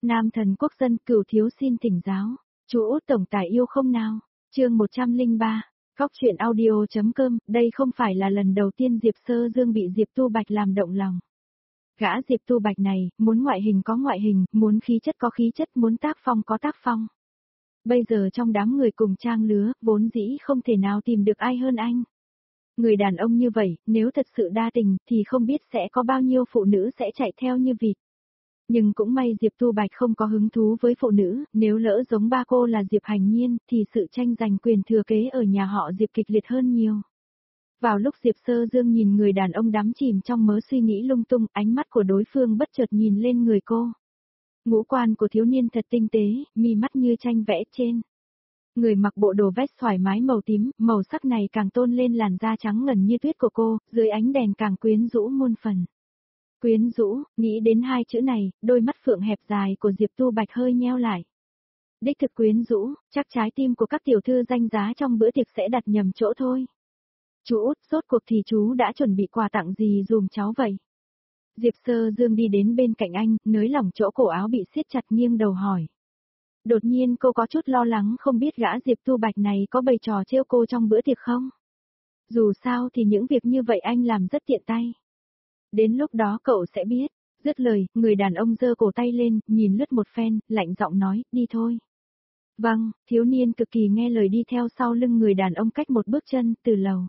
Nam thần quốc dân Cửu thiếu xin thỉnh giáo. Chú Út tổng tài yêu không nào? Chương 103. Góc truyện audio.com, đây không phải là lần đầu tiên Diệp Sơ Dương bị Diệp Tu Bạch làm động lòng. Gã Diệp Tu Bạch này, muốn ngoại hình có ngoại hình, muốn khí chất có khí chất, muốn tác phong có tác phong. Bây giờ trong đám người cùng trang lứa, vốn dĩ không thể nào tìm được ai hơn anh. Người đàn ông như vậy, nếu thật sự đa tình, thì không biết sẽ có bao nhiêu phụ nữ sẽ chạy theo như vịt. Nhưng cũng may Diệp Tu Bạch không có hứng thú với phụ nữ, nếu lỡ giống ba cô là Diệp Hành Nhiên, thì sự tranh giành quyền thừa kế ở nhà họ Diệp kịch liệt hơn nhiều. Vào lúc Diệp Sơ Dương nhìn người đàn ông đắm chìm trong mớ suy nghĩ lung tung, ánh mắt của đối phương bất chợt nhìn lên người cô. Ngũ quan của thiếu niên thật tinh tế, mi mắt như tranh vẽ trên. Người mặc bộ đồ vest thoải mái màu tím, màu sắc này càng tôn lên làn da trắng ngần như tuyết của cô, dưới ánh đèn càng quyến rũ muôn phần. Quyến rũ, nghĩ đến hai chữ này, đôi mắt phượng hẹp dài của Diệp Tu Bạch hơi nheo lại. Đích thực quyến rũ, chắc trái tim của các tiểu thư danh giá trong bữa tiệc sẽ đặt nhầm chỗ thôi. Chú Út, rốt cuộc thì chú đã chuẩn bị quà tặng gì dùm cháu vậy? Diệp Sơ Dương đi đến bên cạnh anh, nới lỏng chỗ cổ áo bị siết chặt nghiêng đầu hỏi. Đột nhiên cô có chút lo lắng không biết gã Diệp Tu Bạch này có bày trò trêu cô trong bữa tiệc không? Dù sao thì những việc như vậy anh làm rất tiện tay. Đến lúc đó cậu sẽ biết. Dứt lời, người đàn ông giơ cổ tay lên, nhìn lướt một phen, lạnh giọng nói, đi thôi. Vâng, thiếu niên cực kỳ nghe lời đi theo sau lưng người đàn ông cách một bước chân, từ lầu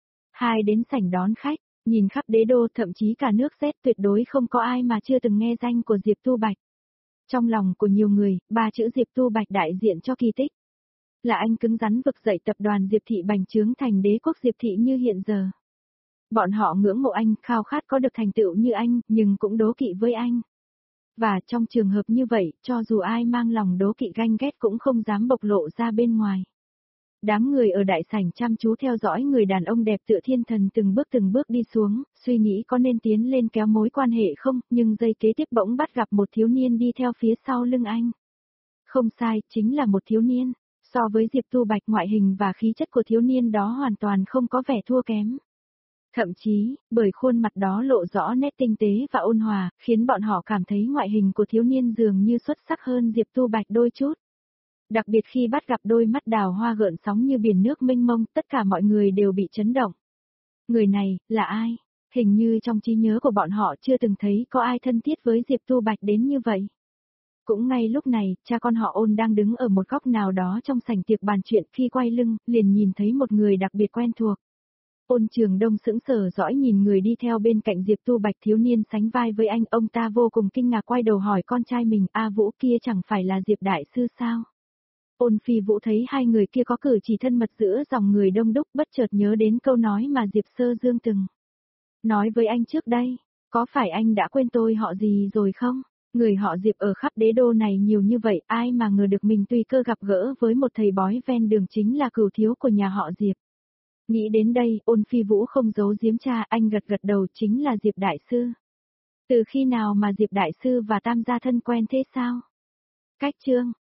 2 đến sảnh đón khách, nhìn khắp đế đô thậm chí cả nước Z tuyệt đối không có ai mà chưa từng nghe danh của Diệp Tu Bạch. Trong lòng của nhiều người, ba chữ Diệp Tu Bạch đại diện cho kỳ tích. Là anh cứng rắn vực dậy tập đoàn Diệp Thị bành trướng thành đế quốc Diệp Thị như hiện giờ. Bọn họ ngưỡng mộ anh, khao khát có được thành tựu như anh, nhưng cũng đố kỵ với anh. Và trong trường hợp như vậy, cho dù ai mang lòng đố kỵ ganh ghét cũng không dám bộc lộ ra bên ngoài. Đám người ở đại sảnh chăm chú theo dõi người đàn ông đẹp tựa thiên thần từng bước đi xuống, suy nghĩ có nên tiến lên kéo mối quan hệ không, nhưng giây kế tiếp bỗng bắt gặp một thiếu niên đi theo phía sau lưng anh. Không sai, chính là một thiếu niên. So với Diệp Tu Bạch, ngoại hình và khí chất của thiếu niên đó hoàn toàn không có vẻ thua kém. Thậm chí, bởi khuôn mặt đó lộ rõ nét tinh tế và ôn hòa, khiến bọn họ cảm thấy ngoại hình của thiếu niên dường như xuất sắc hơn Diệp Tu Bạch đôi chút. Đặc biệt khi bắt gặp đôi mắt đào hoa gợn sóng như biển nước mênh mông, tất cả mọi người đều bị chấn động. Người này, là ai? Hình như trong trí nhớ của bọn họ chưa từng thấy có ai thân thiết với Diệp Tu Bạch đến như vậy. Cũng ngay lúc này, cha con họ Ôn đang đứng ở một góc nào đó trong sảnh tiệc bàn chuyện, khi quay lưng, liền nhìn thấy một người đặc biệt quen thuộc. Ôn Trường Đông sững sờ dõi nhìn người đi theo bên cạnh Diệp Tu Bạch, thiếu niên sánh vai với anh, ông ta vô cùng kinh ngạc quay đầu hỏi con trai mình, A Vũ kia chẳng phải là Diệp đại sư sao? Ôn Phi Vũ thấy hai người kia có cử chỉ thân mật giữa dòng người đông đúc, bất chợt nhớ đến câu nói mà Diệp Sơ Dương từng nói với anh trước đây, có phải anh đã quên tôi họ gì rồi không? Người họ Diệp ở khắp đế đô này nhiều như vậy, ai mà ngờ được mình tùy cơ gặp gỡ với một thầy bói ven đường chính là cửu thiếu của nhà họ Diệp. Nghĩ đến đây, Ôn Phi Vũ không giấu giếm cha, anh gật gật đầu, chính là Diệp đại sư. Từ khi nào mà Diệp đại sư và Tam gia thân quen thế sao? Cách chương